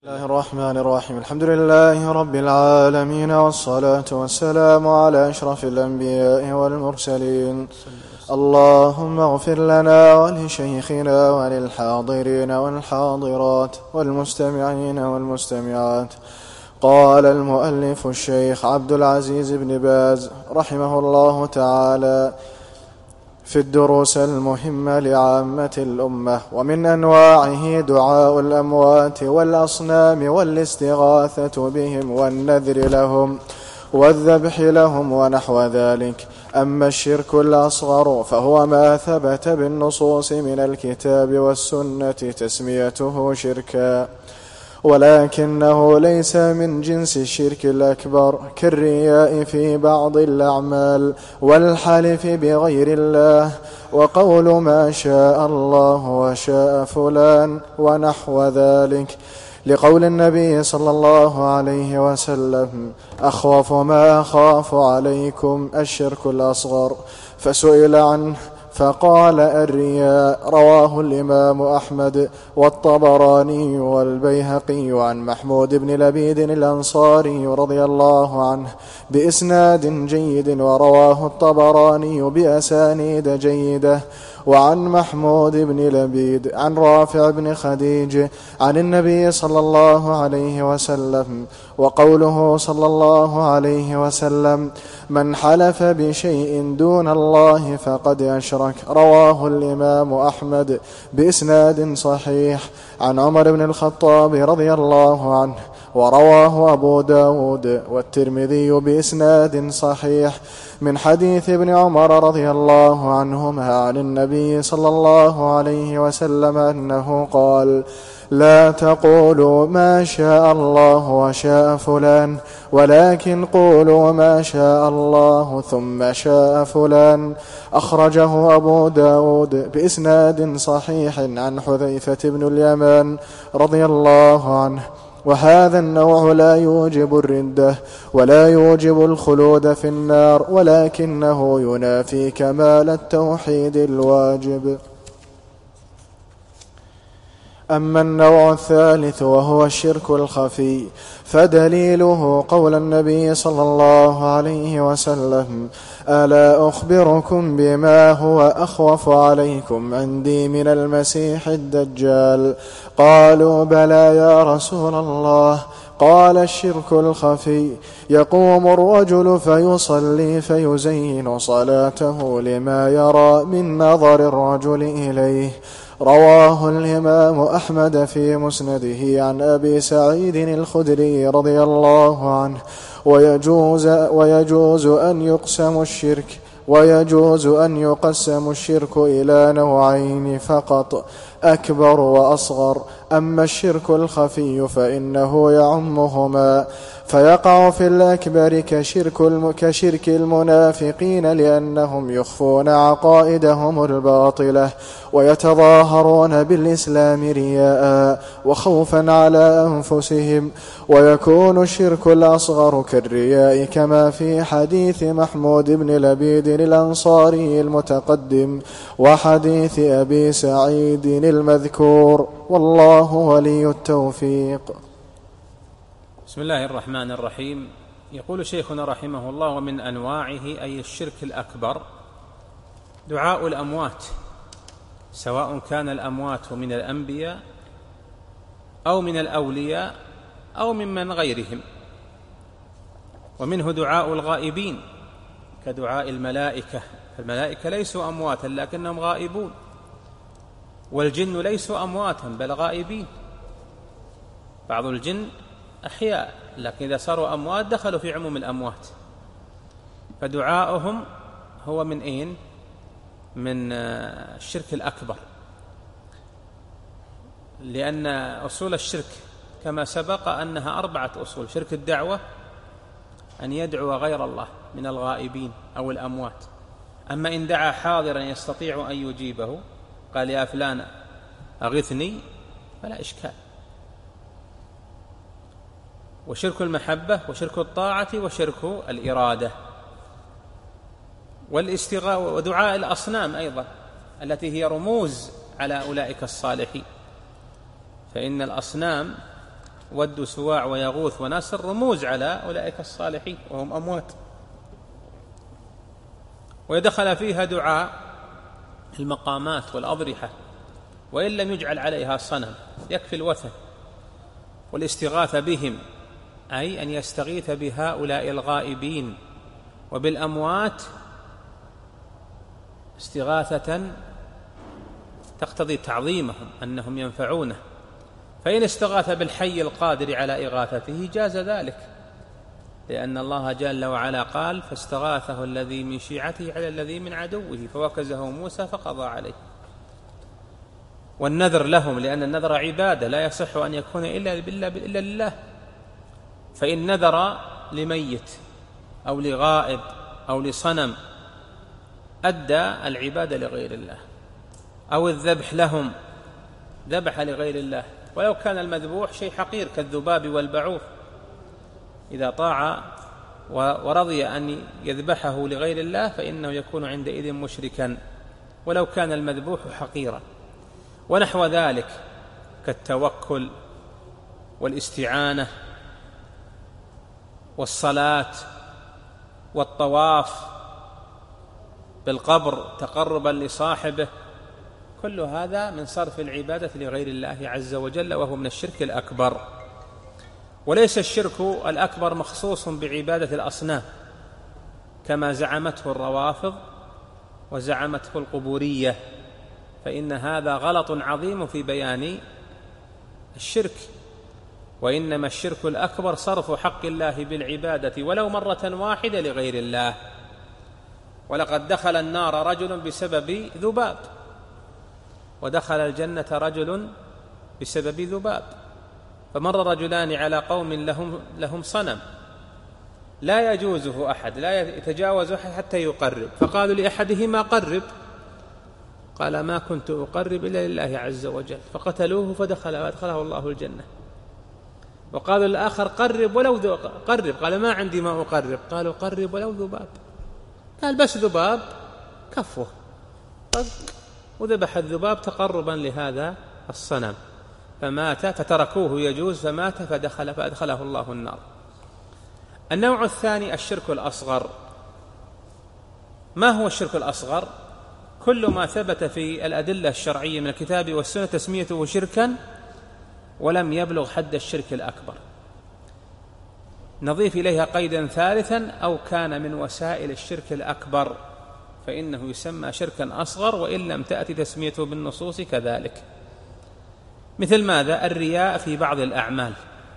بسم الله الرحمن الرحيم. الحمد لله رب العالمين، والصلاة والسلام على أشرف الأنبياء والمرسلين. اللهم اغفر لنا ولشيخنا وللحاضرين والحاضرات والمستمعين والمستمعات. قال المؤلف الشيخ عبد العزيز بن باز رحمه الله تعالى في الدروس المهمة لعامة الأمة: ومن أنواعه دعاء الأموات والأصنام والاستغاثة بهم والنذر لهم والذبح لهم ونحو ذلك. أما الشرك الأصغر فهو ما ثبت بالنصوص من الكتاب والسنة تسميته شركا، ولكنه ليس من جنس الشرك الأكبر كالرياء في بعض الأعمال والحلف بغير الله وقول ما شاء الله وشاء فلان ونحو ذلك، لقول النبي صلى الله عليه وسلم: أخوف ما أخاف عليكم الشرك الأصغر. فسئل عنه فقال: الرياء. رواه الإمام أحمد والطبراني والبيهقي عن محمود بن لبيد الأنصاري رضي الله عنه بإسناد جيد، ورواه الطبراني بأسانيد جيدة. وعن محمود بن لبيد عن رافع بن خديج عن النبي صلى الله عليه وسلم. وقوله صلى الله عليه وسلم: من حلف بشيء دون الله فقد أشرك. رواه الإمام أحمد بإسناد صحيح عن عمر بن الخطاب رضي الله عنه، ورواه أبو داود والترمذي بإسناد صحيح من حديث ابن عمر رضي الله عنهما عن النبي صلى الله عليه وسلم أنه قال: لا تقولوا ما شاء الله وشاء فلان، ولكن قولوا ما شاء الله ثم شاء فلان. أخرجه أبو داود بإسناد صحيح عن حذيفة بن اليمان رضي الله عنه. وهذا النوع لا يوجب الردة ولا يوجب الخلود في النار، ولكنه ينافي كمال التوحيد الواجب. أما النوع الثالث وهو الشرك الخفي، فدليله قول النبي صلى الله عليه وسلم: ألا أخبركم بما هو أخوف عليكم عندي من المسيح الدجال؟ قالوا: بلى يا رسول الله. قال: الشرك الخفي، يقوم الرجل فيصلي فيزين صلاته لما يرى من نظر الرجل إليه. رواه الإمام أحمد في مسنده عن أبي سعيد الخدري رضي الله عنه. ويجوز أن يقسم الشرك إلى نوعين فقط: أكبر وأصغر. أما الشرك الخفي فإنه يعمهما، فيقع في الأكبر كشرك المنافقين، لأنهم يخفون عقائدهم الباطلة ويتظاهرون بالإسلام رياء وخوفا على أنفسهم. ويكون الشرك الأصغر كالرياء كما في حديث محمود بن لبيد الأنصاري المتقدم وحديث أبي سعيد المذكور، والله ولي التوفيق. بسم الله الرحمن الرحيم. يقول شيخنا رحمه الله: ومن أنواعه أي الشرك الأكبر دعاء الأموات، سواء كان الأموات من الأنبياء أو من الأولياء أو ممن غيرهم. ومنه دعاء الغائبين كدعاء الملائكة، الملائكة ليسوا أمواتا لكنهم غائبون، والجن ليسوا أمواتا بل غائبين. بعض الجن أحياء لكن إذا صاروا أموات دخلوا في عموم الأموات. فدعاؤهم هو من أين؟ من الشرك الأكبر، لأن أصول الشرك كما سبق أنها 4 أصول. شرك الدعوة أن يدعو غير الله من الغائبين أو الأموات. أما إن دعا حاضرا يستطيع أن يجيبه، قال: يا فلان أغثني، فلا إشكال. وشرك المحبة وشرك الطاعة وشرك الإرادة والاستغاثة، ودعاء الأصنام أيضا التي هي رموز على أولئك الصالحين. فإن الأصنام ود سواع ويغوث ونسر رموز على أولئك الصالحين وهم أموات. ويدخل فيها دعاء المقامات والأضرحة وإن لم يجعل عليها صنم، يكفي الوثن والاستغاثة بهم، أي أن يستغيث بهؤلاء الغائبين وبالأموات استغاثة تقتضي تعظيمهم أنهم ينفعونه. فإن استغاث بالحي القادر على إغاثته جاز ذلك، لأن الله جل وعلا قال: فاستغاثه الذي من شيعته على الذي من عدوه فوكزه موسى فقضى عليه. والنذر لهم، لأن النذر عبادة لا يصح أن يكون إلا لله، فإن نذر لميت أو لغائب أو لصنم أدى العبادة لغير الله، أو الذبح لهم ذبح لغير الله، ولو كان المذبوح شيء حقير كالذباب والبعوض، إذا طاع ورضي أن يذبحه لغير الله فإنه يكون عندئذ مشركا ولو كان المذبوح حقيرا. ونحو ذلك كالتوكل والاستعانة والصلاة والطواف بالقبر تقربا لصاحبه، كل هذا من صرف العبادة لغير الله عز وجل، وهو من الشرك الأكبر. وليس الشرك الأكبر مخصوص بعبادة الأصنام كما زعمته الروافض وزعمته القبورية، فإن هذا غلط عظيم في بيان الشرك. وإنما الشرك الأكبر صرف حق الله بالعبادة ولو مرة واحدة لغير الله. ولقد دخل النار رجل بسبب ذباب، ودخل الجنة رجل بسبب ذباب. فمر رجلان على قوم لهم صنم لا يجوزه أحد، لا يتجاوز أحد حتى يقرب، فقالوا لأحدهما قرب، قال: ما كنت أقرب إلا لله عز وجل، فقتلوه فأدخله الله الجنة. وقالوا الآخر: قرب ولو قرب، قال: ما عندي ما أقرب، قالوا: قرب ولو ذباب، قال: بس ذباب كفه، وذبح الذباب تقربا لهذا الصنم، فمات، فتركوه يجوز، فمات فأدخله الله النار. النوع الثاني الشرك الأصغر. ما هو الشرك الأصغر؟ كل ما ثبت في الأدلة الشرعية من الكتاب والسنة تسميته شركا ولم يبلغ حد الشرك الأكبر. نضيف إليها قيدا ثالثا: أو كان من وسائل الشرك الأكبر، فإنه يسمى شركا أصغر وإن لم تأتي تسميته بالنصوص كذلك. مثل ماذا؟ الرياء في بعض الأعمال،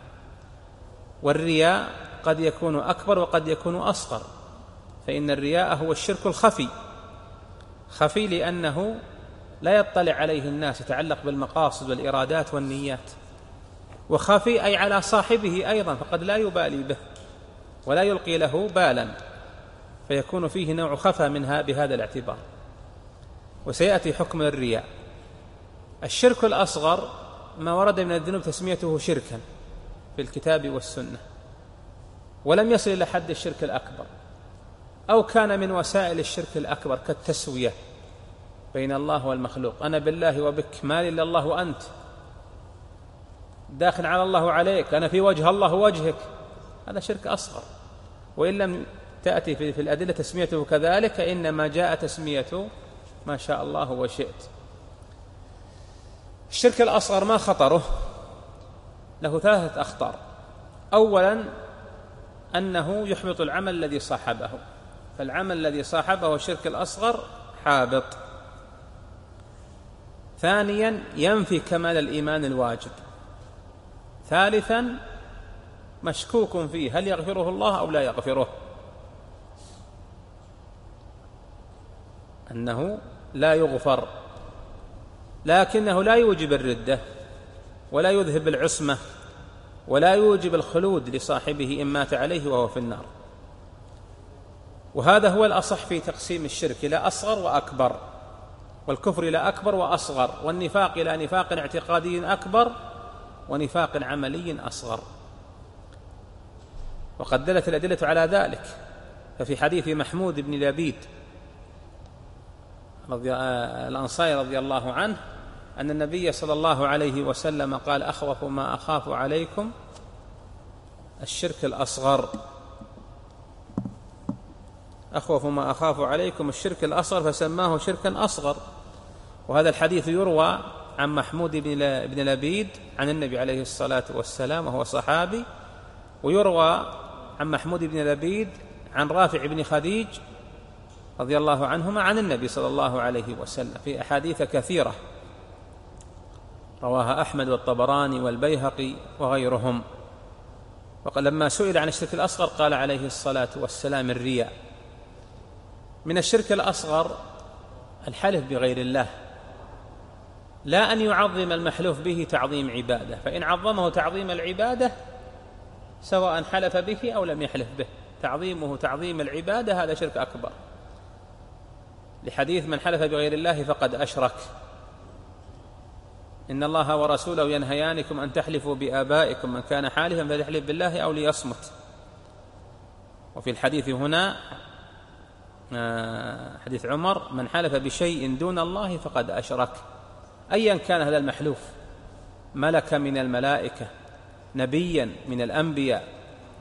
والرياء قد يكون أكبر وقد يكون أصغر، فإن الرياء هو الشرك الخفي، خفي لأنه لا يطلع عليه الناس، يتعلق بالمقاصد والإرادات والنيات، وخفي أي على صاحبه أيضا، فقد لا يبالي به ولا يلقي له بالا، فيكون فيه نوع خفى منها بهذا الاعتبار. وسيأتي حكم الرياء. الشرك الأصغر ما ورد من الذنوب تسميته شركا في الكتاب والسنة ولم يصل إلى حد الشرك الأكبر، أو كان من وسائل الشرك الأكبر كالتسوية بين الله والمخلوق، أنا بالله وبك، ما لي إلا الله وأنت، داخل على الله عليك، أنا في وجه الله وجهك، هذا شرك أصغر، وإن لم تأتي في الأدلة تسميته كذلك، إنما جاء تسميته ما شاء الله وشئت. الشرك الأصغر ما خطره؟ له 3 أخطار. أولا أنه يحبط العمل الذي صاحبه، فالعمل الذي صاحبه الشرك الأصغر حابط. ثانيا ينفي كمال الإيمان الواجب. ثالثا مشكوك فيه، هل يغفره الله أو لا يغفره، أنه لا يغفر، لكنه لا يوجب الردة ولا يذهب العصمة ولا يوجب الخلود لصاحبه إن مات عليه وهو في النار. وهذا هو الأصح في تقسيم الشرك إلى أصغر وأكبر، والكفر إلى أكبر وأصغر، والنفاق إلى نفاق اعتقادي أكبر ونفاق عملي أصغر. وقد دلت الأدلة على ذلك، ففي حديث محمود بن لبيد الأنصاري رضي الله عنه أن النبي صلى الله عليه وسلم قال: أخوف ما أخاف عليكم الشرك الأصغر. أخوف ما أخاف عليكم الشرك الأصغر، فسماه شركا أصغر. وهذا الحديث يروى عن محمود بن لبيد عن النبي عليه الصلاة والسلام وهو صحابي، ويروى عن محمود بن لبيد عن رافع بن خديج رضي الله عنهما عن النبي صلى الله عليه وسلم في أحاديث كثيرة رواها أحمد والطبراني والبيهقي وغيرهم. لما سئل عن الشرك الأصغر قال عليه الصلاة والسلام: الرياء. من الشرك الأصغر الحلف بغير الله، لا أن يعظم المحلوف به تعظيم عبادة، فإن عظمه تعظيم العبادة سواء حلف به أو لم يحلف به، تعظيمه تعظيم العبادة هذا شرك أكبر، لحديث: من حلف بغير الله فقد أشرك. إن الله ورسوله ينهيانكم أن تحلفوا بآبائكم، من كان حالفا فليحلف بالله أو ليصمت. وفي الحديث هنا حديث عمر: من حلف بشيء دون الله فقد أشرك. أيا كان هذا المحلوف، ملكا من الملائكة، نبيا من الأنبياء،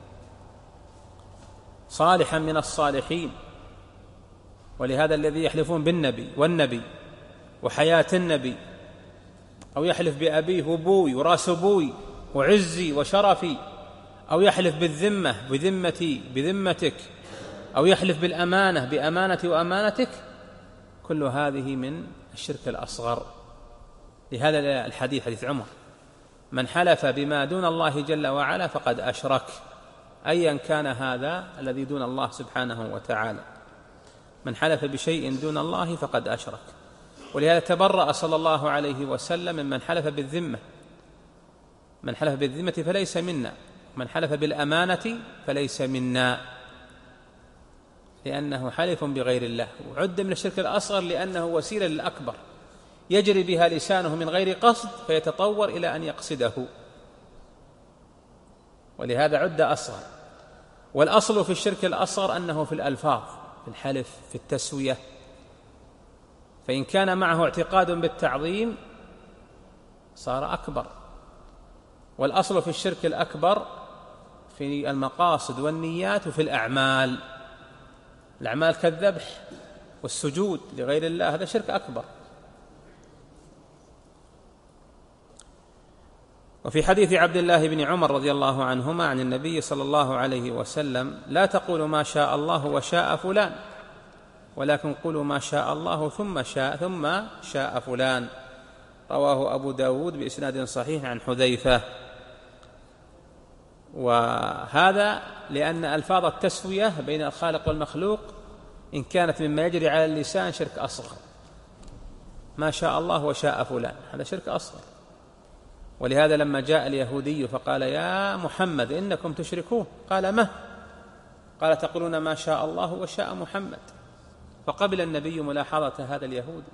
صالحا من الصالحين. ولهذا الذي يحلفون بالنبي والنبي وحياة النبي، أو يحلف بأبيه وأبوي وراس أبوي وعزي وشرفي، أو يحلف بالذمة بذمتي بذمتك، أو يحلف بالأمانة بأمانتي وأمانتك، كل هذه من الشرك الأصغر. لهذا الحديث حديث عمر: من حلف بما دون الله جل وعلا فقد أشرك، أيا كان هذا الذي دون الله سبحانه وتعالى. من حلف بشيء دون الله فقد أشرك. ولهذا تبرأ صلى الله عليه وسلم ممن حلف بالذمة. من حلف بالذمة فليس منا، من حلف بالأمانة فليس منا، لأنه حلف بغير الله. وعد من الشرك الأصغر لأنه وسيلة للأكبر يجري بها لسانه من غير قصد فيتطور إلى أن يقصده، ولهذا عد أصغر. والأصل في الشرك الأصغر أنه في الألفاظ، في الحلف، في التسوية، فإن كان معه اعتقاد بالتعظيم صار أكبر. والأصل في الشرك الأكبر في المقاصد والنيات وفي الأعمال. الأعمال كالذبح والسجود لغير الله هذا شرك أكبر. وفي حديث عبد الله بن عمر رضي الله عنهما عن النبي صلى الله عليه وسلم: لا تقولوا ما شاء الله وشاء فلان، ولكن قولوا ما شاء الله ثم شاء فلان. رواه أبو داود بإسناد صحيح عن حذيفة. وهذا لأن ألفاظ التسوية بين الخالق والمخلوق إن كانت مما يجري على اللسان شرك أصغر. ما شاء الله وشاء فلان هذا شرك أصغر. ولهذا لما جاء اليهودي فقال: يا محمد إنكم تشركون، قال: ما؟ قال: تقولون ما شاء الله وشاء محمد. فقبل النبي ملاحظة هذا اليهودي،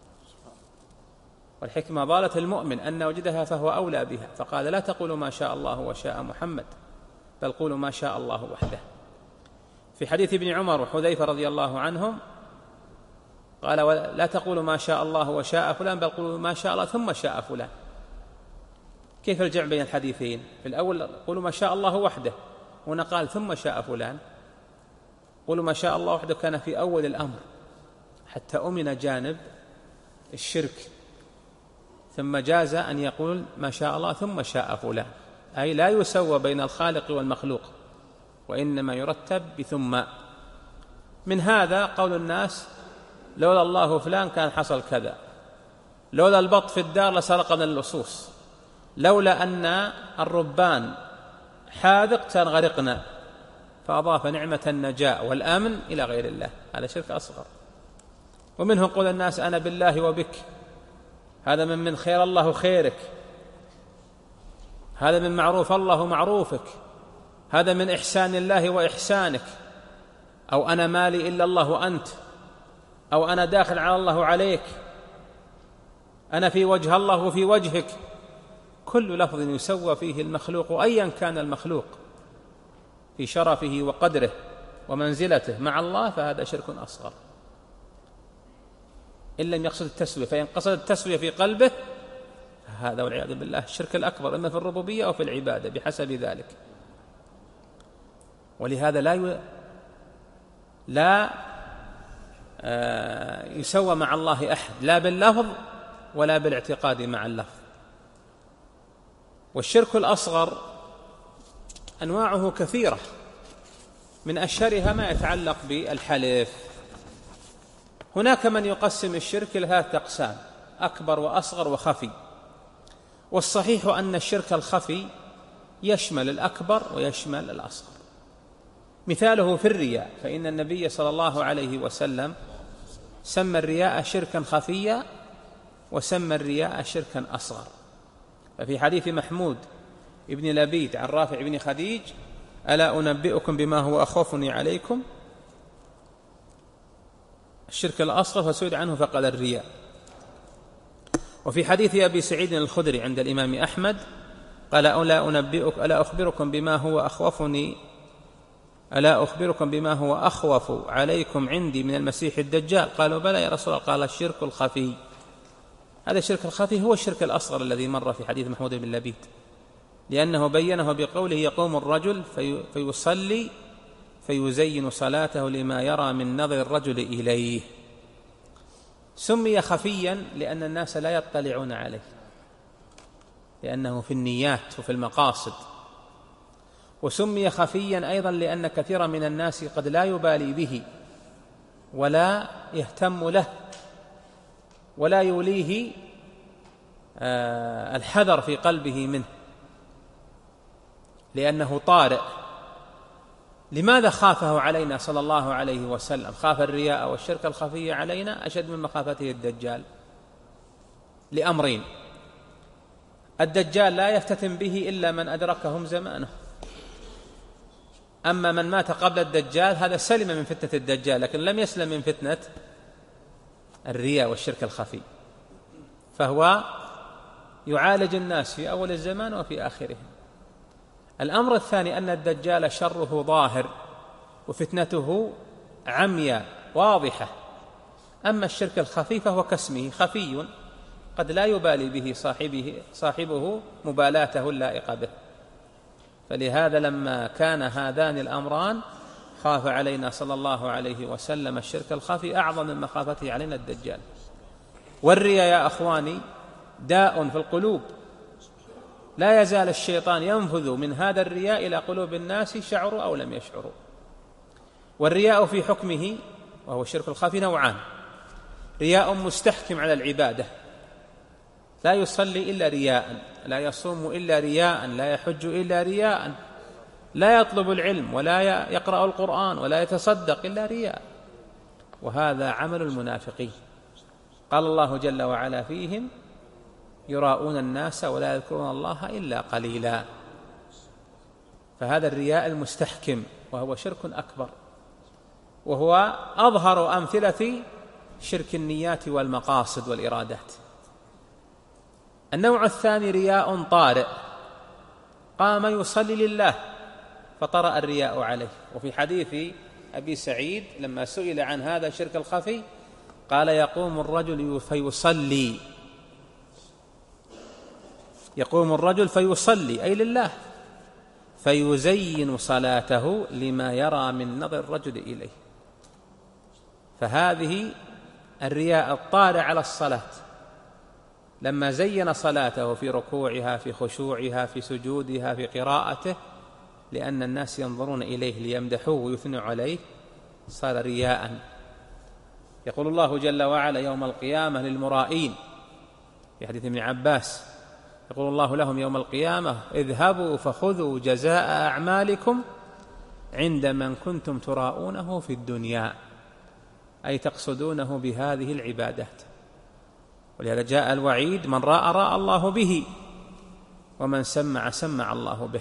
والحكمة ضالة المؤمن أن وجدها فهو أولى بها، فقال: لا تقولوا ما شاء الله وشاء محمد، بل قولوا ما شاء الله وحده. في حديث ابن عمر وحذيفة رضي الله عنهم قال: لا تقولوا ما شاء الله وشاء فلان، بل قولوا ما شاء الله ثم شاء فلان. كيف الجمع بين الحديثين؟ في الأول قولوا ما شاء الله وحده، هنا قال ثم شاء فلان. قولوا ما شاء الله وحده كان في أول الأمر حتى أمن جانب الشرك، ثم جاز أن يقول ما شاء الله ثم شاء فلان، أي لا يسوى بين الخالق والمخلوق، وإنما يرتب بثم. من هذا قول الناس: لولا الله فلان كان حصل كذا، لولا البط في الدار لسرقنا اللصوص، لولا أن الربان حاذق كان غرقنا، فأضاف نعمة النجاة والأمن إلى غير الله. هذا شرك أصغر. ومنه قول الناس: أنا بالله وبك، هذا من خير الله خيرك، هذا من معروف الله معروفك، هذا من إحسان الله وإحسانك، أو أنا مالي إلا الله وأنت، أو أنا داخل على الله عليك، أنا في وجه الله وفي وجهك. كل لفظ يسوى فيه المخلوق أيا كان المخلوق في شرفه وقدره ومنزلته مع الله فهذا شرك أصغر. إن لم يقصد التسوية، فإن قصد التسوية في قلبه هذا والعياذ بالله الشرك الأكبر، إما في الربوبية أو في العبادة بحسب ذلك. ولهذا لا يسوى مع الله أحد، لا باللفظ ولا بالاعتقاد مع اللفظ. والشرك الأصغر أنواعه كثيرة، من أشهرها ما يتعلق بالحلف. هناك من يقسم الشرك إلى 3 أقسام: أكبر وأصغر وخفي. والصحيح أن الشرك الخفي يشمل الأكبر ويشمل الأصغر. مثاله في الرياء، فإن النبي صلى الله عليه وسلم سمى الرياء شركا خفيا وسمى الرياء شركا أصغر. ففي حديث محمود ابن لبيد عن رافع بن خديج: ألا أنبئكم بما هو أخوفني عليكم؟ الشرك الأصغر، فسئل عنه فقال الرياء. وفي حديث أبي سعيد الخدري عند الإمام أحمد قال: ألا أخبركم بما هو أخوف عليكم عندي من المسيح الدجال؟ قالوا: بلى يا رسول الله. قال: الشرك الخفي. هذا الشرك الخفي هو الشرك الأصغر الذي مر في حديث محمود بن لبيد، لأنه بينه بقوله: يقوم الرجل فيصلي فيزين صلاته لما يرى من نظر الرجل إليه. سمي خفيا لأن الناس لا يطلعون عليه، لأنه في النيات وفي المقاصد. وسمي خفيا أيضا لأن كثيرا من الناس قد لا يبالي به ولا يهتم له ولا يوليه الحذر في قلبه منه، لأنه طارئ. لماذا خافه علينا صلى الله عليه وسلم؟ خاف الرياء والشرك الخفي علينا أشد من مخافته الدجال لأمرين: الدجال لا يفتتن به إلا من أدركهم زمانه، أما من مات قبل الدجال هذا سلم من فتنة الدجال، لكن لم يسلم من فتنة الرياء والشرك الخفي، فهو يعالج الناس في أول الزمان وفي آخره. الأمر الثاني أن الدجال شره ظاهر وفتنته عمياء واضحة، أما الشرك الخفي فهو كاسمه خفي، قد لا يبالي به صاحبه مبالاته اللائقة به. فلهذا لما كان هذان الأمران خاف علينا صلى الله عليه وسلم الشرك الخفي أعظم من مخافته علينا الدجال. والرياء يا أخواني داء في القلوب، لا يزال الشيطان ينفذ من هذا الرياء إلى قلوب الناس شعروا أو لم يشعروا. والرياء في حكمه وهو الشرك الخفي نوعان: رياء مستحكم على العبادة، لا يصلي إلا رياء، لا يصوم إلا رياء، لا يحج إلا رياء، لا يطلب العلم ولا يقرأ القرآن ولا يتصدق إلا رياء، وهذا عمل المنافقين. قال الله جل وعلا فيهم: يراؤون الناس ولا يذكرون الله إلا قليلا. فهذا الرياء المستحكم وهو شرك أكبر، وهو أظهر أمثلة شرك النيات والمقاصد والإرادات. النوع الثاني رياء طارئ، قام يصلي لله فطرأ الرياء عليه. وفي حديث أبي سعيد لما سئل عن هذا الشرك الخفي قال: يقوم الرجل فيصلي أي لله، فيزين صلاته لما يرى من نظر الرجل إليه. فهذه الرياء الطارئ على الصلاة، لما زين صلاته في ركوعها في خشوعها في سجودها في قراءته لأن الناس ينظرون إليه ليمدحوه ويثنوا عليه صار رياء. يقول الله جل وعلا يوم القيامة للمرائين في حديث ابن عباس، يقول الله لهم يوم القيامة: اذهبوا فخذوا جزاء أعمالكم عند من كنتم تراؤونه في الدنيا، أي تقصدونه بهذه العبادات. ولهذا جاء الوعيد: من راى الله به ومن سمع الله به.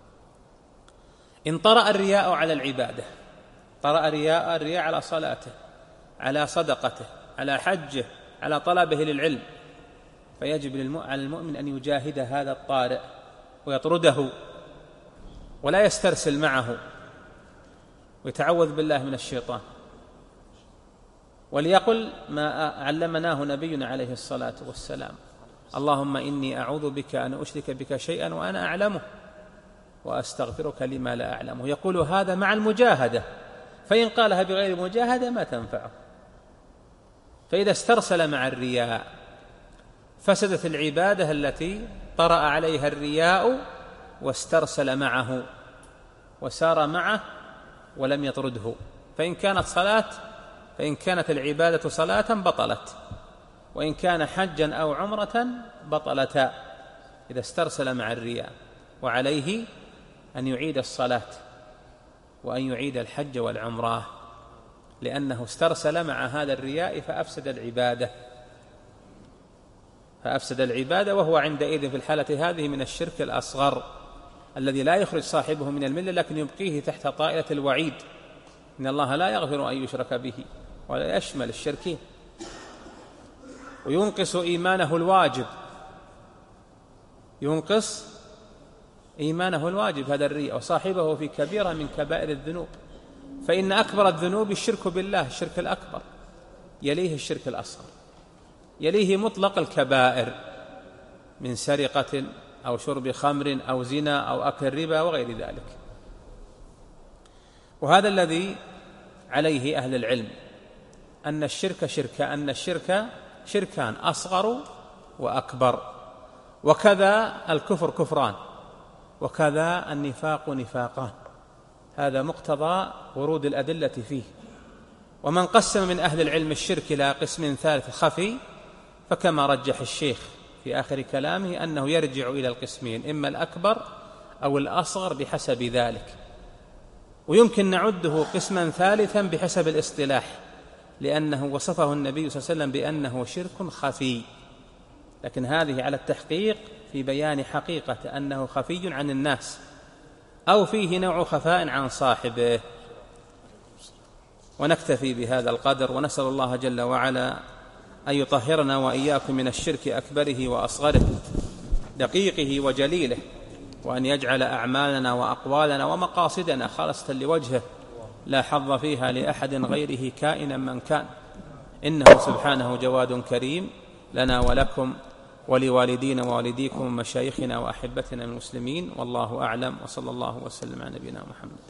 إن طرأ الرياء على العبادة، طرأ الرياء على صلاته، على صدقته، على حجه، على طلبه للعلم، فيجب على المؤمن أن يجاهد هذا الطارئ ويطرده ولا يسترسل معه ويتعوذ بالله من الشيطان. وليقل ما علمناه نبينا عليه الصلاة والسلام: اللهم إني أعوذ بك أن أشرك بك شيئا وأنا أعلمه وأستغفرك لما لا أعلمه. يقول هذا مع المجاهدة، فإن قالها بغير مجاهدة ما تنفعه. فإذا استرسل مع الرياء فسدت العبادة التي طرأ عليها الرياء واسترسل معه وسار معه ولم يطرده. فإن كانت العبادة صلاة بطلت، وإن كان حجا أو عمرة بطلتا إذا استرسل مع الرياء. وعليه أن يعيد الصلاة وأن يعيد الحج والعمرة، لأنه استرسل مع هذا الرياء فأفسد العبادة، وهو عندئذ في الحالة هذه من الشرك الأصغر الذي لا يخرج صاحبه من الملة، لكن يبقيه تحت طائلة الوعيد: إن الله لا يغفر أن يشرك به، ولا يشمل الشركين. وينقص إيمانه الواجب هذا الرياء، وصاحبه في كبيرة من كبائر الذنوب. فإن أكبر الذنوب الشرك بالله، الشرك الأكبر، يليه الشرك الأصغر، يليه مطلق الكبائر من سرقة أو شرب خمر أو زنا أو أكل ربا وغير ذلك. وهذا الذي عليه أهل العلم، أن الشرك شركان: أصغر وأكبر، وكذا الكفر كفران، وكذا النفاق نفاقان. هذا مقتضى ورود الأدلة فيه. ومن قسم من أهل العلم الشرك إلى قسم ثالث خفي، فكما رجح الشيخ في آخر كلامه أنه يرجع إلى القسمين: إما الأكبر أو الأصغر بحسب ذلك. ويمكن نعده قسما ثالثا بحسب الاصطلاح، لأنه وصفه النبي صلى الله عليه وسلم بأنه شرك خفي، لكن هذه على التحقيق في بيان حقيقة أنه خفي عن الناس، أو فيه نوع خفاء عن صاحبه. ونكتفي بهذا القدر، ونسأل الله جل وعلا أن يطهرنا وإياكم من الشرك أكبره وأصغره، دقيقه وجليله، وأن يجعل أعمالنا وأقوالنا ومقاصدنا خالصة لوجهه، لا حظ فيها لأحد غيره كائنا من كان، إنه سبحانه جواد كريم لنا ولكم ولوالدينا ووالديكم ومشايخنا وأحبتنا من المسلمين. والله أعلم، وصلى الله وسلم على نبينا محمد.